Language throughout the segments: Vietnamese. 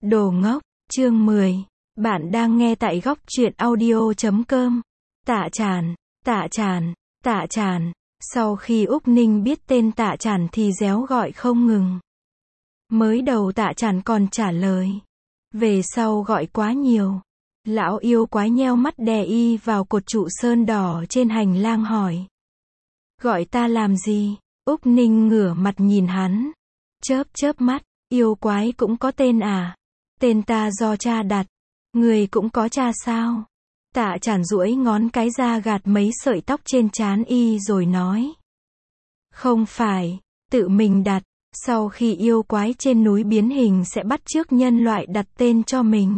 Đồ ngốc, chương 10. Bạn đang nghe tại góc truyện audio.com. Tạ Tràn, Tạ Tràn, Tạ Tràn. Sau khi Úc Ninh biết tên Tạ Tràn thì réo gọi không ngừng. Mới đầu Tạ Tràn còn trả lời. Về sau gọi quá nhiều. Lão yêu quái nheo mắt đè y vào cột trụ sơn đỏ trên hành lang hỏi. Gọi ta làm gì? Úc Ninh ngửa mặt nhìn hắn. Chớp chớp mắt, yêu quái cũng có tên à? Tên ta do cha đặt. Người cũng có cha sao? Tạ Tràn duỗi ngón cái ra gạt mấy sợi tóc trên trán y rồi nói. Không phải, tự mình đặt. Sau khi yêu quái trên núi biến hình sẽ bắt chước nhân loại đặt tên cho mình.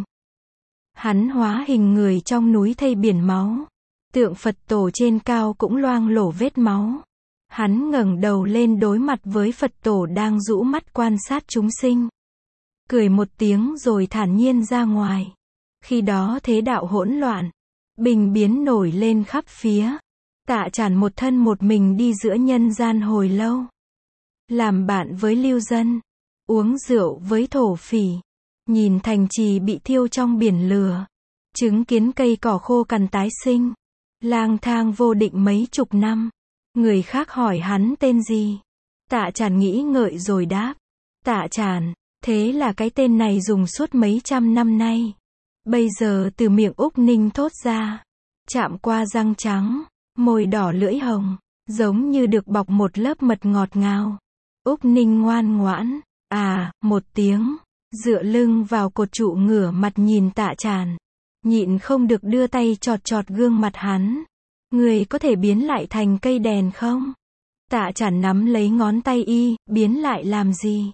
Hắn hóa hình người trong núi thây biển máu. Tượng Phật tổ trên cao cũng loang lổ vết máu. Hắn ngẩng đầu lên đối mặt với Phật tổ đang rũ mắt quan sát chúng sinh. Cười một tiếng rồi thản nhiên ra ngoài. Khi đó thế đạo hỗn loạn. Bình biến nổi lên khắp phía. Tạ Tràn một thân một mình đi giữa nhân gian hồi lâu. Làm bạn với lưu dân. Uống rượu với thổ phỉ. Nhìn thành trì bị thiêu trong biển lửa. Chứng kiến cây cỏ khô cằn tái sinh. Lang thang vô định mấy chục năm. Người khác hỏi hắn tên gì? Tạ Tràn nghĩ ngợi rồi đáp. Tạ Tràn. Thế là cái tên này dùng suốt mấy trăm năm nay. Bây giờ từ miệng Úc Ninh thốt ra. Chạm qua răng trắng. Môi đỏ lưỡi hồng. Giống như được bọc một lớp mật ngọt ngào. Úc Ninh ngoan ngoãn. À, một tiếng. Dựa lưng vào cột trụ ngửa mặt nhìn Tạ Tràn. Nhịn không được đưa tay chọt chọt gương mặt hắn. Người có thể biến lại thành cây đèn không? Tạ Tràn nắm lấy ngón tay y, biến lại làm gì?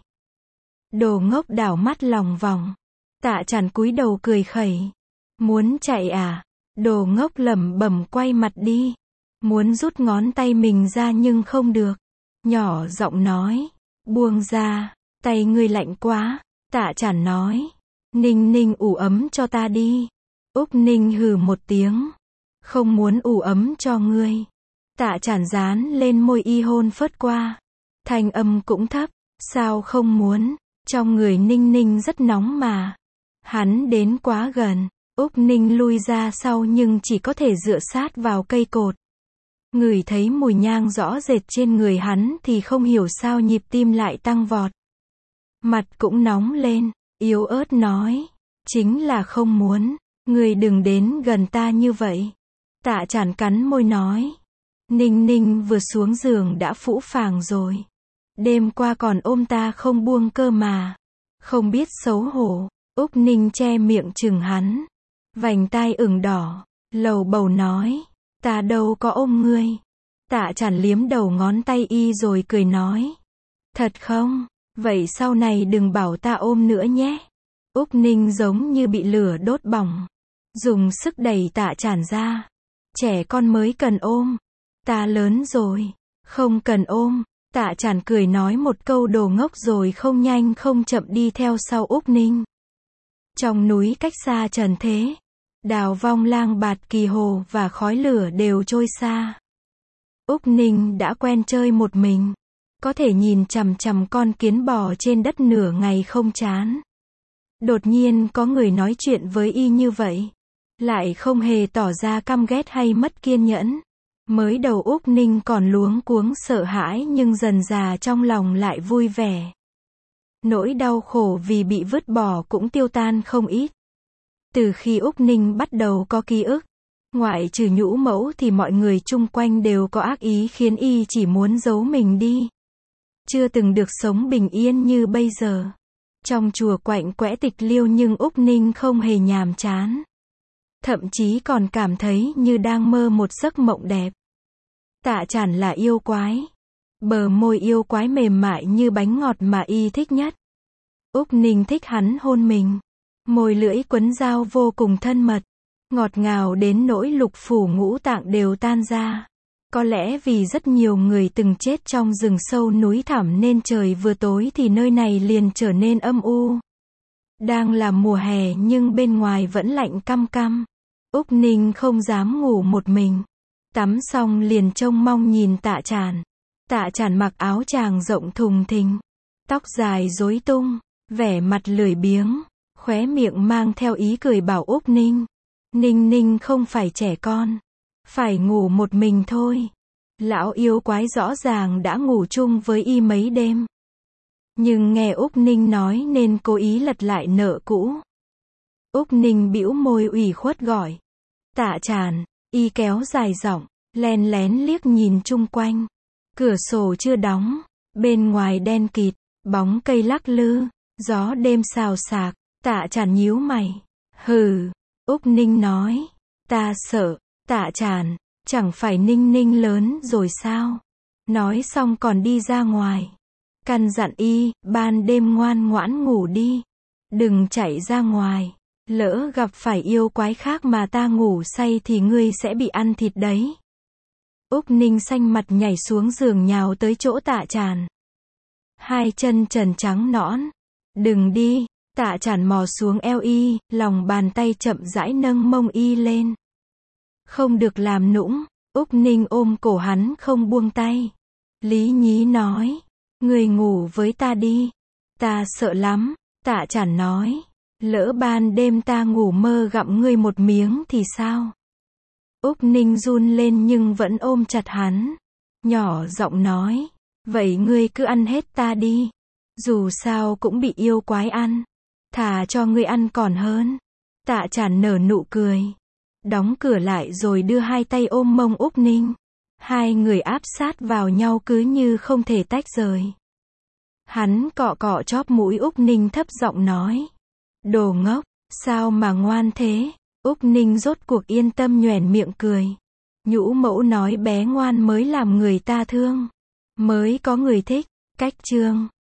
Đồ ngốc đảo mắt lòng vòng. Tạ Tràn cúi đầu cười khẩy. Muốn chạy à? Đồ ngốc lẩm bẩm quay mặt đi. Muốn rút ngón tay mình ra nhưng không được. Nhỏ giọng nói. Buông ra, tay ngươi lạnh quá. Tạ Tràn nói. Ninh Ninh ủ ấm cho ta đi. Úc Ninh hừ một tiếng. Không muốn ủ ấm cho ngươi. Tạ Tràn dán lên môi y hôn phớt qua. Thanh âm cũng thấp. Sao không muốn? Trong người Ninh Ninh rất nóng mà. Hắn đến quá gần. Úc Ninh lui ra sau nhưng chỉ có thể dựa sát vào cây cột. Ngửi thấy mùi nhang rõ rệt trên người hắn thì không hiểu sao nhịp tim lại tăng vọt. Mặt cũng nóng lên, yếu ớt nói. Chính là không muốn. Người đừng đến gần ta như vậy. Tạ Tràn cắn môi nói. Ninh Ninh vừa xuống giường đã phũ phàng rồi. Đêm qua còn ôm ta không buông cơ mà. Không biết xấu hổ. Úc Ninh che miệng chừng hắn. Vành tai ửng đỏ. Lầu bầu nói. Ta đâu có ôm ngươi. Tạ Tràn liếm đầu ngón tay y rồi cười nói. Thật không? Vậy sau này đừng bảo ta ôm nữa nhé. Úc Ninh giống như bị lửa đốt bỏng. Dùng sức đẩy Tạ Tràn ra. Trẻ con mới cần ôm. Ta lớn rồi. Không cần ôm. Tạ Tràn cười nói một câu đồ ngốc rồi không nhanh không chậm đi theo sau Úc Ninh. Trong núi cách xa trần thế. Đào vong lang bạt kỳ hồ và khói lửa đều trôi xa. Úc Ninh đã quen chơi một mình. Có thể nhìn chằm chằm con kiến bò trên đất nửa ngày không chán. Đột nhiên có người nói chuyện với y như vậy. Lại không hề tỏ ra căm ghét hay mất kiên nhẫn. Mới đầu Úc Ninh còn luống cuống sợ hãi nhưng dần dà trong lòng lại vui vẻ. Nỗi đau khổ vì bị vứt bỏ cũng tiêu tan không ít. Từ khi Úc Ninh bắt đầu có ký ức, ngoại trừ nhũ mẫu thì mọi người chung quanh đều có ác ý khiến y chỉ muốn giấu mình đi. Chưa từng được sống bình yên như bây giờ. Trong chùa quạnh quẽ tịch liêu nhưng Úc Ninh không hề nhàm chán. Thậm chí còn cảm thấy như đang mơ một giấc mộng đẹp. Tạ Tràn là yêu quái. Bờ môi yêu quái mềm mại như bánh ngọt mà y thích nhất. Úc Ninh thích hắn hôn mình. Môi lưỡi quấn dao vô cùng thân mật. Ngọt ngào đến nỗi lục phủ ngũ tạng đều tan ra. Có lẽ vì rất nhiều người từng chết trong rừng sâu núi thẳm nên trời vừa tối thì nơi này liền trở nên âm u. Đang là mùa hè nhưng bên ngoài vẫn lạnh căm căm. Úc Ninh không dám ngủ một mình. Tắm xong liền trông mong nhìn Tạ Tràn. Tạ Tràn mặc áo tràng rộng thùng thình. Tóc dài rối tung. Vẻ mặt lười biếng. Khóe miệng mang theo ý cười bảo Úc Ninh. Ninh Ninh không phải trẻ con. Phải ngủ một mình thôi. Lão yêu quái rõ ràng đã ngủ chung với y mấy đêm. Nhưng nghe Úc Ninh nói nên cố ý lật lại nợ cũ. Úc Ninh bĩu môi ủy khuất gọi. Tạ Tràn, y kéo dài giọng, len lén liếc nhìn chung quanh. Cửa sổ chưa đóng, bên ngoài đen kịt, bóng cây lắc lư, gió đêm xào xạc. Tạ Tràn nhíu mày. Hừ, Úc Ninh nói. Ta sợ. Tạ Tràn, chẳng phải Ninh Ninh lớn rồi sao? Nói xong còn đi ra ngoài. Căn dặn y, ban đêm ngoan ngoãn ngủ đi. Đừng chạy ra ngoài. Lỡ gặp phải yêu quái khác mà ta ngủ say thì ngươi sẽ bị ăn thịt đấy. Úc Ninh xanh mặt nhảy xuống giường nhào tới chỗ Tạ Tràn. Hai chân trần trắng nõn. Đừng đi. Tạ Tràn mò xuống eo y, lòng bàn tay chậm rãi nâng mông y lên. Không được làm nũng. Úc Ninh ôm cổ hắn không buông tay. Lý nhí nói. Ngươi ngủ với ta đi. Ta sợ lắm. Tạ Tràn nói. Lỡ ban đêm ta ngủ mơ gặm ngươi một miếng thì sao? Úc Ninh run lên nhưng vẫn ôm chặt hắn. Nhỏ giọng nói. Vậy ngươi cứ ăn hết ta đi. Dù sao cũng bị yêu quái ăn. Thà cho ngươi ăn còn hơn. Tạ Tràn nở nụ cười. Đóng cửa lại rồi đưa hai tay ôm mông Úc Ninh. Hai người áp sát vào nhau cứ như không thể tách rời. Hắn cọ cọ chóp mũi Úc Ninh thấp giọng nói. Đồ ngốc, sao mà ngoan thế? Úc Ninh rốt cuộc yên tâm nhoẻn miệng cười. Nhũ mẫu nói bé ngoan mới làm người ta thương. Mới có người thích. Cách chương